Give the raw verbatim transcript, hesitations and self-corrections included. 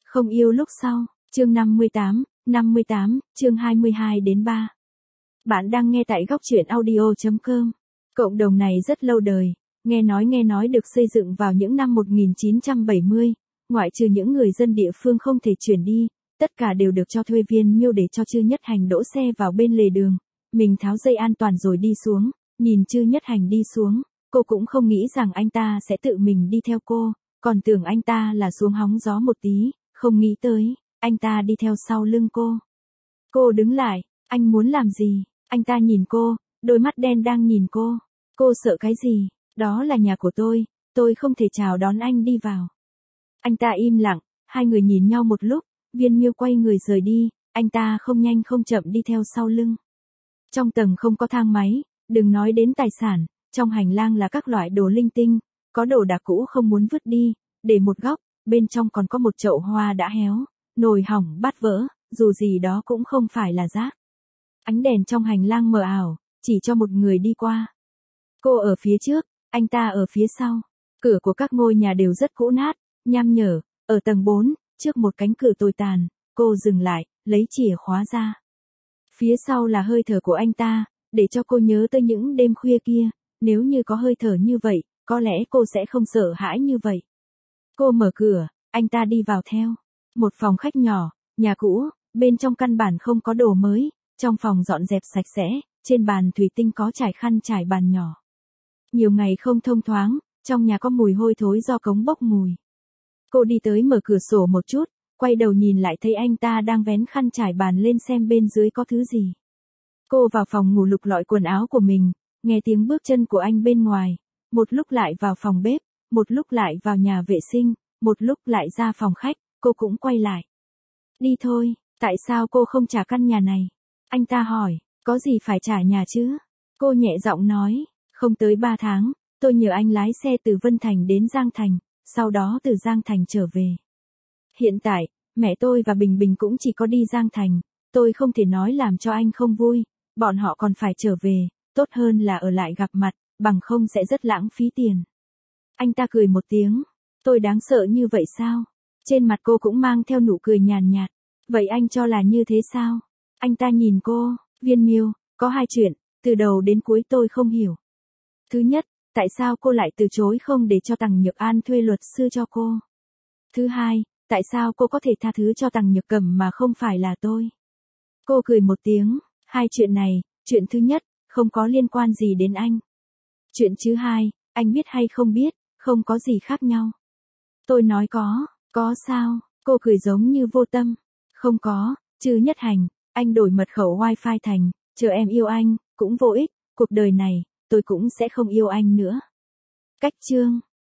Không yêu lúc sau, chương năm mươi tám, năm mươi tám, chương hai mươi hai đến ba. Bạn đang nghe tại góc truyện audio chấm com. Cộng đồng này rất lâu đời, nghe nói nghe nói được xây dựng vào những năm một nghìn chín trăm bảy mươi, ngoại trừ những người dân địa phương không thể chuyển đi, tất cả đều được cho thuê viên miêu để cho Chư Nhất Hành đỗ xe vào bên lề đường. Mình tháo dây an toàn rồi đi xuống, nhìn Chư Nhất Hành đi xuống, cô cũng không nghĩ rằng anh ta sẽ tự mình đi theo cô, còn tưởng anh ta là xuống hóng gió một tí, không nghĩ tới, anh ta đi theo sau lưng cô. Cô đứng lại, anh muốn làm gì? Anh ta nhìn cô, đôi mắt đen đang nhìn cô. Cô sợ cái gì? Đó là nhà của tôi, tôi không thể chào đón anh đi vào. Anh ta im lặng, hai người nhìn nhau một lúc, Viên Miêu quay người rời đi, anh ta không nhanh không chậm đi theo sau lưng. Trong tầng không có thang máy, đừng nói đến tài sản, trong hành lang là các loại đồ linh tinh, có đồ đạc cũ không muốn vứt đi, để một góc, bên trong còn có một chậu hoa đã héo, nồi hỏng bát vỡ, dù gì đó cũng không phải là rác. Ánh đèn trong hành lang mờ ảo, chỉ cho một người đi qua. Cô ở phía trước, anh ta ở phía sau. Cửa của các ngôi nhà đều rất cũ nát, nham nhở, ở tầng bốn, trước một cánh cửa tồi tàn, cô dừng lại, lấy chìa khóa ra. Phía sau là hơi thở của anh ta, để cho cô nhớ tới những đêm khuya kia, nếu như có hơi thở như vậy, có lẽ cô sẽ không sợ hãi như vậy. Cô mở cửa, anh ta đi vào theo. Một phòng khách nhỏ, nhà cũ, bên trong căn bản không có đồ mới, trong phòng dọn dẹp sạch sẽ, trên bàn thủy tinh có trải khăn trải bàn nhỏ. Nhiều ngày không thông thoáng, trong nhà có mùi hôi thối do cống bốc mùi. Cô đi tới mở cửa sổ một chút, quay đầu nhìn lại thấy anh ta đang vén khăn trải bàn lên xem bên dưới có thứ gì. Cô vào phòng ngủ lục lọi quần áo của mình, nghe tiếng bước chân của anh bên ngoài, một lúc lại vào phòng bếp, một lúc lại vào nhà vệ sinh, một lúc lại ra phòng khách, cô cũng quay lại. Đi thôi, tại sao cô không trả căn nhà này? Anh ta hỏi, có gì phải trả nhà chứ? Cô nhẹ giọng nói, không tới ba tháng, tôi nhờ anh lái xe từ Vân Thành đến Giang Thành, sau đó từ Giang Thành trở về. Hiện tại, mẹ tôi và Bình Bình cũng chỉ có đi Giang Thành, tôi không thể nói làm cho anh không vui, bọn họ còn phải trở về, tốt hơn là ở lại gặp mặt, bằng không sẽ rất lãng phí tiền. Anh ta cười một tiếng, tôi đáng sợ như vậy sao? Trên mặt cô cũng mang theo nụ cười nhàn nhạt, vậy anh cho là như thế sao? Anh ta nhìn cô, Viên Miêu, có hai chuyện, từ đầu đến cuối tôi không hiểu. Thứ nhất, tại sao cô lại từ chối không để cho Tằng Nhược An thuê luật sư cho cô? Thứ hai, tại sao cô có thể tha thứ cho Tằng Nhược Cẩm mà không phải là tôi? Cô cười một tiếng, hai chuyện này, chuyện thứ nhất, không có liên quan gì đến anh. Chuyện thứ hai, anh biết hay không biết, không có gì khác nhau. Tôi nói có, có sao? Cô cười giống như vô tâm. Không có, Chư Nhất Hành, anh đổi mật khẩu wifi thành, chờ em yêu anh, cũng vô ích, cuộc đời này, tôi cũng sẽ không yêu anh nữa. Cách chương.